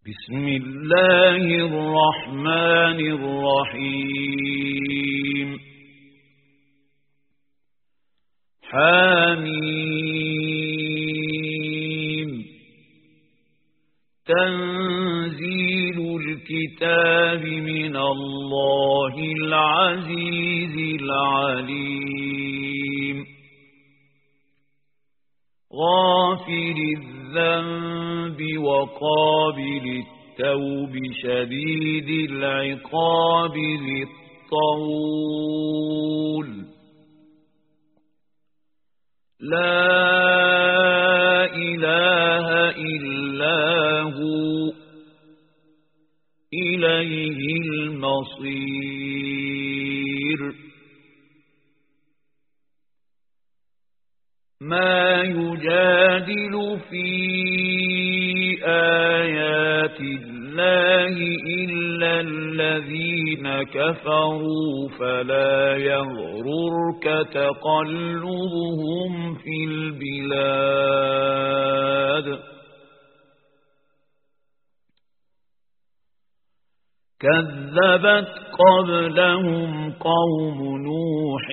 بسم الله الرحمن الرحيم حميم تنزيل الكتاب من الله العزيز العليم غافر الذنب وقابل التوب شديد العقاب ذي الطول لا إله إلا هو إليه المصير ما يجادل في آيات الله إلا الذين كفروا فلا يغررك تقلبهم في البلاد كذبت قبلهم قوم نوح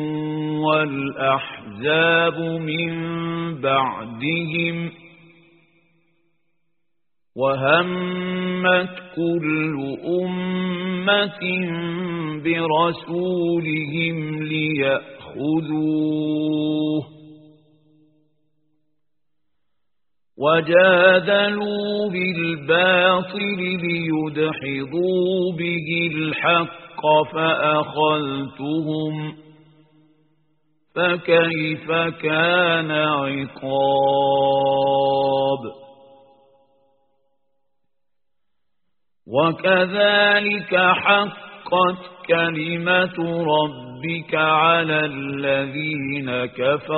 والأحزاب من بعدهم وهمت كل أمة برسولهم ليأخذوه وجادلوا بالباطل ليدحضوا به الحق فأخذتهم فكيف كان عقاب وكذلك حقت كلمة ربك على الذين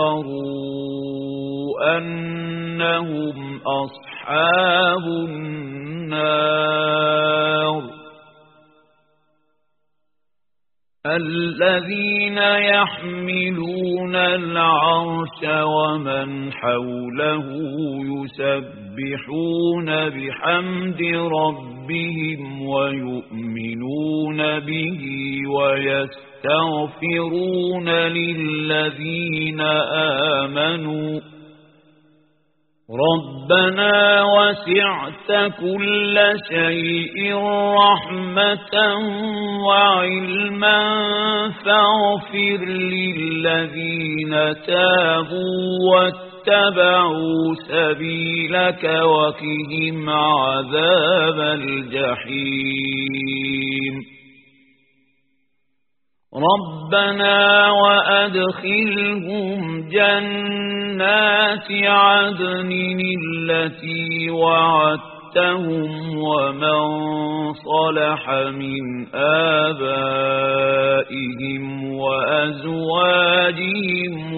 كفروا أنهم أصحاب النار الذين يحملون العرش ومن حوله يسبحون بحمد ربهم ويؤمنون به ويستغفرون للذين آمنوا ربنا وسعت كل شيء رحمة وعلما فاغفر للذين تابوا واتبعوا سبيلك وقهم عذاب الجحيم ربنا وأدخلهم جنات عدن التي وعدتهم ومن صلح من آبائهم وأزواجهم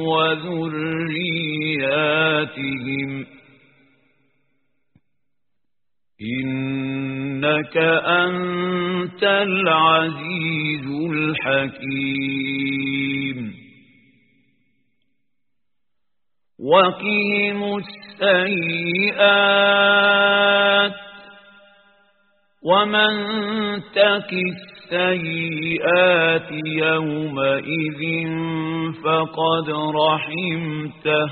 وذرياتهم إنك أنت العزيز الحكيم وقهم السيئات ومن تك السيئات يومئذ فقد رحمته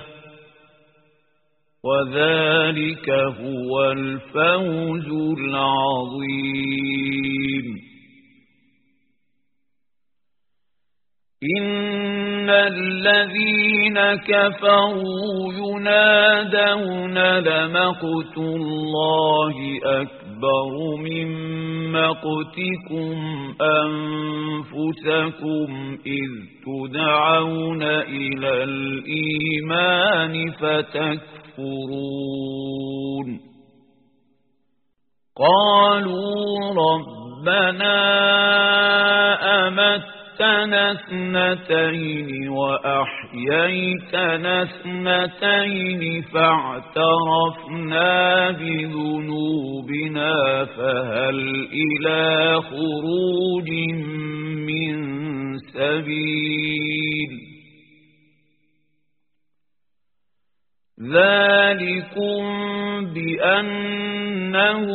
وذلك هو الفوز العظيم إن الذين كفروا ينادون لمقت الله أكبر من مقتكم أنفسكم إذ تدعون إلى الإيمان فتكفرون قالوا ربنا أمتنا اثنتين وأحييتنا اثنتين فاعترفنا بذنوبنا فهل إلى خروج من سبيل ذلكم بأن إنه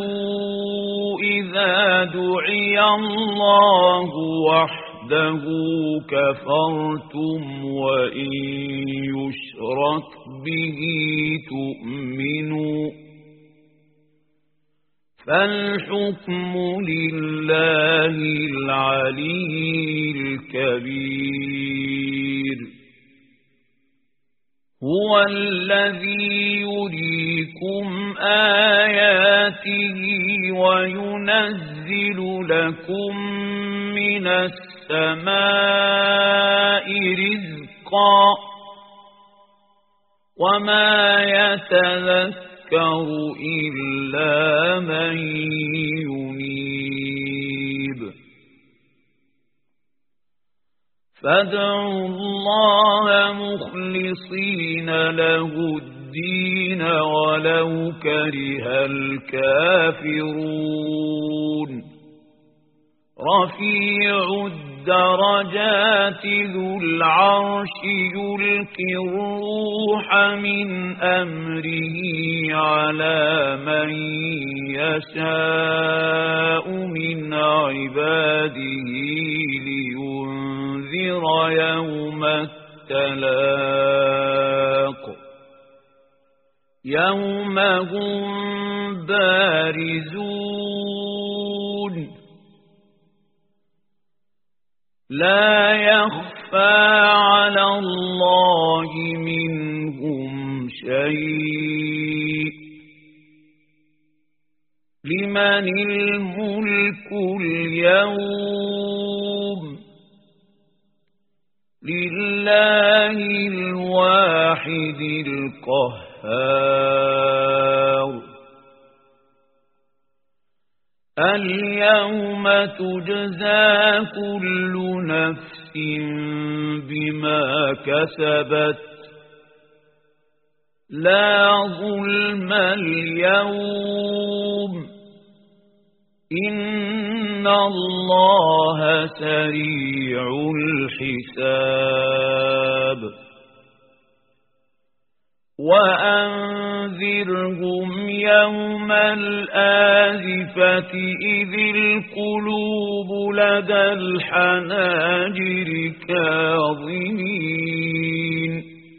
إذا دعي الله وحده كفرتم وإن يشرك به تؤمنوا فالحكم لله العلي الكبير هو الذي يريكم آياته وينزل لكم من السماء رزقا وما يتذكر إلا من ينيب فادعوا الله مخلصين له الدين ولو كره الكافرون رفيع الدرجات ذو العرش يلقي الروح من أمره على من يشاء من عباده لينذر يوم التلاق يوم هم بارزون لا يخفى على الله منهم شيء لمن الملك اليوم لله الواحد القهار اليوم تجزى كل نفس بما كسبت لا ظلم اليوم إن الله سريع الحساب وأنذرهم يوم الآزفة إذ القلوب لدى الحناجر كاظمين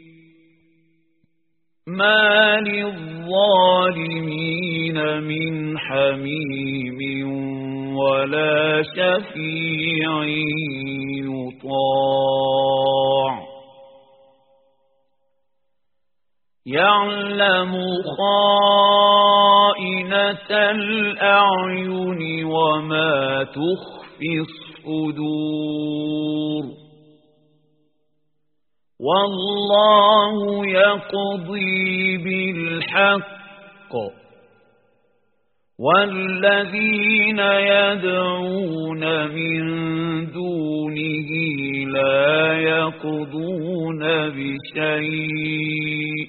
ما للظالمين من حميم ولا شفيع يطاع يعلم خائنة الأعين وما تخفي الصدور والله يقضي بالحق والذين يدعون من دونه لا يقضون بشيء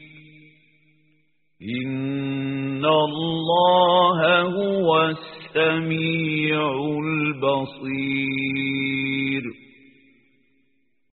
إن الله هو السميع البصير